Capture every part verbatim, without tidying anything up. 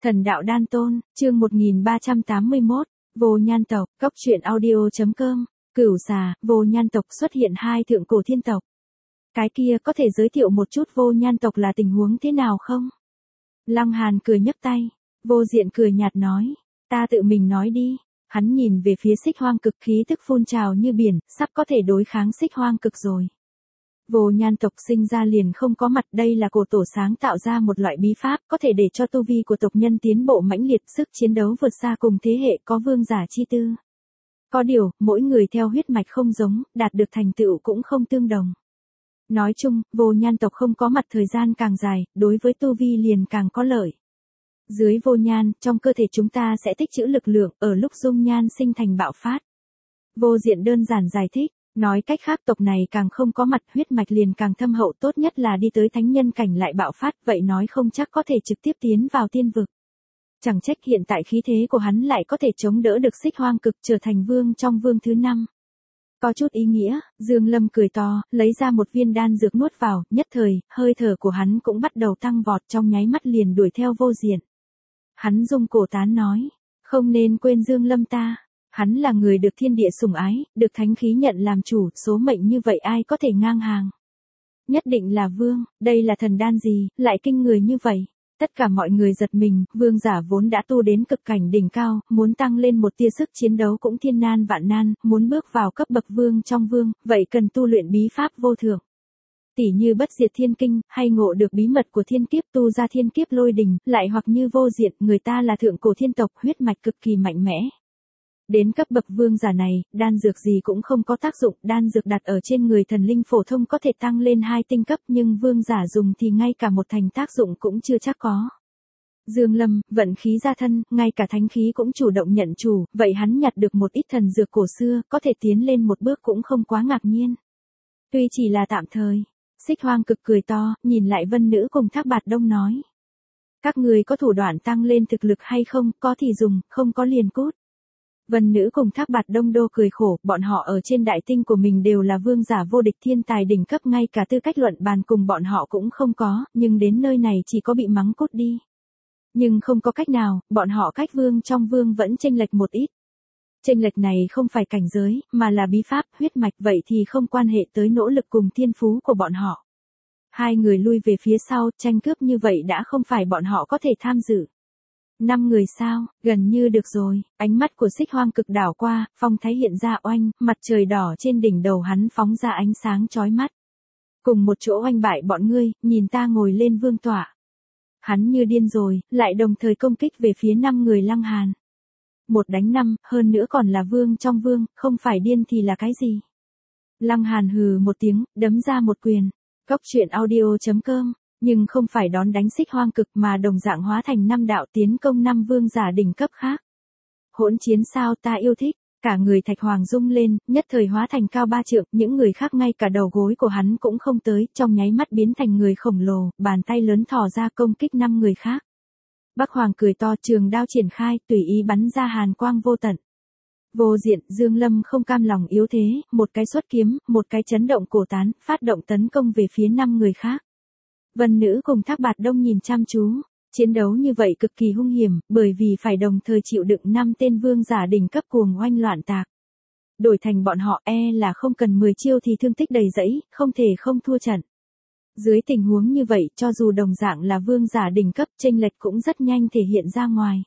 Thần đạo đan tôn, chương một nghìn ba trăm tám mươi mốt, vô nhan tộc, cốc truyện audio.com, cửu xà, vô nhan tộc xuất hiện hai thượng cổ thiên tộc. Cái kia có thể giới thiệu một chút vô nhan tộc là tình huống thế nào không? Lăng Hàn cười nhấc tay, Vô Diện cười nhạt nói, ta tự mình nói đi. Hắn nhìn về phía Xích Hoang Cực, khí tức phun trào như biển, sắp có thể đối kháng Xích Hoang Cực rồi. Vô nhan tộc sinh ra liền không có mặt, đây là cổ tổ sáng tạo ra một loại bí pháp, có thể để cho tu vi của tộc nhân tiến bộ mãnh liệt, sức chiến đấu vượt xa cùng thế hệ, có vương giả chi tư. Có điều, mỗi người theo huyết mạch không giống, đạt được thành tựu cũng không tương đồng. Nói chung, vô nhan tộc không có mặt thời gian càng dài, đối với tu vi liền càng có lợi. Dưới vô nhan, trong cơ thể chúng ta sẽ tích trữ lực lượng, ở lúc dung nhan sinh thành bạo phát. Vô Diện đơn giản giải thích, nói cách khác tộc này càng không có mặt, huyết mạch liền càng thâm hậu, tốt nhất là đi tới thánh nhân cảnh lại bạo phát, vậy nói không chắc có thể trực tiếp tiến vào tiên vực. Chẳng trách hiện tại khí thế của hắn lại có thể chống đỡ được Xích Hoang Cực, trở thành vương trong vương thứ năm. Có chút ý nghĩa, Dương Lâm cười to, lấy ra một viên đan dược nuốt vào, nhất thời, hơi thở của hắn cũng bắt đầu tăng vọt, trong nháy mắt liền đuổi theo Vô Diện. Hắn rung cổ tán nói, không nên quên Dương Lâm ta, hắn là người được thiên địa sủng ái, được thánh khí nhận làm chủ, số mệnh như vậy ai có thể ngang hàng. Nhất định là vương, đây là thần đan gì, lại kinh người như vậy. Tất cả mọi người giật mình, vương giả vốn đã tu đến cực cảnh đỉnh cao, muốn tăng lên một tia sức chiến đấu cũng thiên nan vạn nan, muốn bước vào cấp bậc vương trong vương, vậy cần tu luyện bí pháp vô thượng. Tỉ như bất diệt thiên kinh, hay ngộ được bí mật của thiên kiếp, tu ra thiên kiếp lôi đình, lại hoặc như Vô Diện, người ta là thượng cổ thiên tộc, huyết mạch cực kỳ mạnh mẽ. Đến cấp bậc vương giả này, đan dược gì cũng không có tác dụng, đan dược đặt ở trên người thần linh phổ thông có thể tăng lên hai tinh cấp, nhưng vương giả dùng thì ngay cả một thành tác dụng cũng chưa chắc có. Dương Lâm, vận khí ra thân, ngay cả thánh khí cũng chủ động nhận chủ, vậy hắn nhặt được một ít thần dược cổ xưa, có thể tiến lên một bước cũng không quá ngạc nhiên. Tuy chỉ là tạm thời. Xích Hoang Cực cười to, nhìn lại Vân Nữ cùng Thác Bạt Đông nói. Các người có thủ đoạn tăng lên thực lực hay không, có thì dùng, không có liền cút. Vân Nữ cùng Thác Bạt Đông đô cười khổ, bọn họ ở trên đại tinh của mình đều là vương giả vô địch thiên tài đỉnh cấp, ngay cả tư cách luận bàn cùng bọn họ cũng không có, nhưng đến nơi này chỉ có bị mắng cút đi. Nhưng không có cách nào, bọn họ cách vương trong vương vẫn chênh lệch một ít. Chênh lệch này không phải cảnh giới, mà là bí pháp, huyết mạch, vậy thì không quan hệ tới nỗ lực cùng thiên phú của bọn họ. Hai người lui về phía sau, tranh cướp như vậy đã không phải bọn họ có thể tham dự. Năm người sao, gần như được rồi, ánh mắt của Xích Hoang Cực đảo qua, phong thái hiện ra oanh, mặt trời đỏ trên đỉnh đầu hắn phóng ra ánh sáng chói mắt. Cùng một chỗ oanh bại bọn ngươi, nhìn ta ngồi lên vương tọa. Hắn như điên rồi, lại đồng thời công kích về phía năm người Lăng Hàn. Một đánh năm, hơn nữa còn là vương trong vương, không phải điên thì là cái gì? Lăng Hàn hừ một tiếng, đấm ra một quyền. Cốc truyện audio.com, nhưng không phải đón đánh Xích Hoang Cực mà đồng dạng hóa thành năm đạo tiến công năm vương giả đỉnh cấp khác. Hỗn chiến sao, ta yêu thích, cả người Thạch Hoàng rung lên, nhất thời hóa thành cao ba trượng, những người khác ngay cả đầu gối của hắn cũng không tới, trong nháy mắt biến thành người khổng lồ, bàn tay lớn thò ra công kích năm người khác. Bắc Hoàng cười to, trường đao triển khai, tùy ý bắn ra hàn quang vô tận. Vô Diện, Dương Lâm không cam lòng yếu thế, một cái xuất kiếm, một cái chấn động cổ tán, phát động tấn công về phía năm người khác. Vân Nữ cùng Thác Bạt Đông nhìn chăm chú, chiến đấu như vậy cực kỳ hung hiểm, bởi vì phải đồng thời chịu đựng năm tên vương giả đỉnh cấp cuồng oanh loạn tạc. Đổi thành bọn họ e là không cần mười chiêu thì thương tích đầy dẫy, không thể không thua trận. Dưới tình huống như vậy, cho dù đồng dạng là vương giả đỉnh cấp, chênh lệch cũng rất nhanh thể hiện ra ngoài.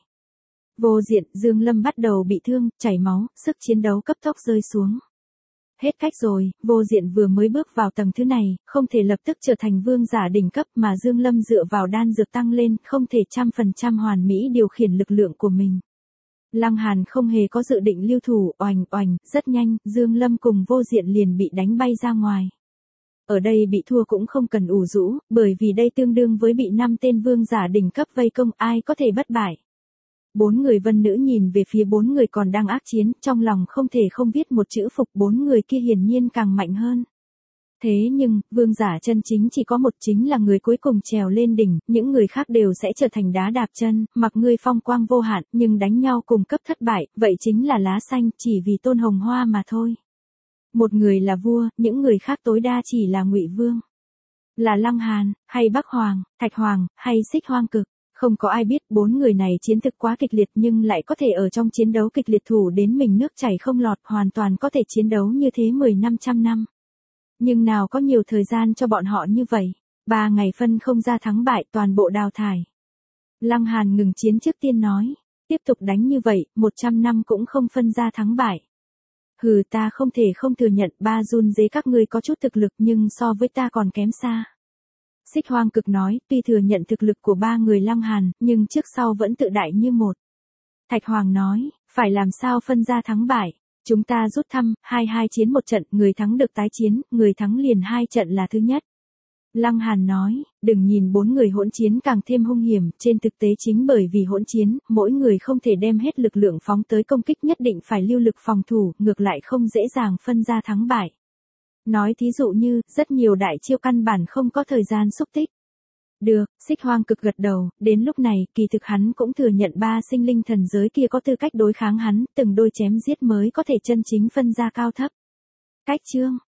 Vô Diện, Dương Lâm bắt đầu bị thương, chảy máu, sức chiến đấu cấp tốc rơi xuống. Hết cách rồi, Vô Diện vừa mới bước vào tầng thứ này, không thể lập tức trở thành vương giả đỉnh cấp mà Dương Lâm dựa vào đan dược tăng lên, không thể trăm phần trăm hoàn mỹ điều khiển lực lượng của mình. Lăng Hàn không hề có dự định lưu thủ, oành oành, rất nhanh, Dương Lâm cùng Vô Diện liền bị đánh bay ra ngoài. Ở đây bị thua cũng không cần ủ rũ, bởi vì đây tương đương với bị năm tên vương giả đỉnh cấp vây công, ai có thể bất bại. Bốn người Vân Nữ nhìn về phía bốn người còn đang ác chiến, trong lòng không thể không viết một chữ phục, bốn người kia hiển nhiên càng mạnh hơn. Thế nhưng, vương giả chân chính chỉ có một, chính là người cuối cùng trèo lên đỉnh, những người khác đều sẽ trở thành đá đạp chân, mặc ngươi phong quang vô hạn, nhưng đánh nhau cùng cấp thất bại, vậy chính là lá xanh, chỉ vì tôn hồng hoa mà thôi. Một người là vua, những người khác tối đa chỉ là ngụy vương. Là Lăng Hàn, hay Bắc Hoàng, Thạch Hoàng, hay Xích Hoang Cực. Không có ai biết bốn người này chiến thực quá kịch liệt nhưng lại có thể ở trong chiến đấu kịch liệt thủ đến mình nước chảy không lọt, hoàn toàn có thể chiến đấu như thế mười năm trăm năm. Nhưng nào có nhiều thời gian cho bọn họ như vậy, ba ngày phân không ra thắng bại, toàn bộ đào thải. Lăng Hàn ngừng chiến trước tiên nói, tiếp tục đánh như vậy, một trăm năm cũng không phân ra thắng bại. Hừ, ta không thể không thừa nhận ba run dế các ngươi có chút thực lực nhưng so với ta còn kém xa. Xích Hoang Cực nói, tuy thừa nhận thực lực của ba người Lăng Hàn, nhưng trước sau vẫn tự đại như một. Thạch Hoàng nói, phải làm sao phân ra thắng bại, chúng ta rút thăm, hai hai chiến một trận, người thắng được tái chiến, người thắng liền hai trận là thứ nhất. Lăng Hàn nói, đừng nhìn bốn người hỗn chiến càng thêm hung hiểm, trên thực tế chính bởi vì hỗn chiến, mỗi người không thể đem hết lực lượng phóng tới công kích, nhất định phải lưu lực phòng thủ, ngược lại không dễ dàng phân ra thắng bại. Nói thí dụ như, rất nhiều đại chiêu căn bản không có thời gian xúc tích. Được, Xích Hoang Cực gật đầu, đến lúc này, kỳ thực hắn cũng thừa nhận ba sinh linh thần giới kia có tư cách đối kháng hắn, từng đôi chém giết mới có thể chân chính phân ra cao thấp. Cách chương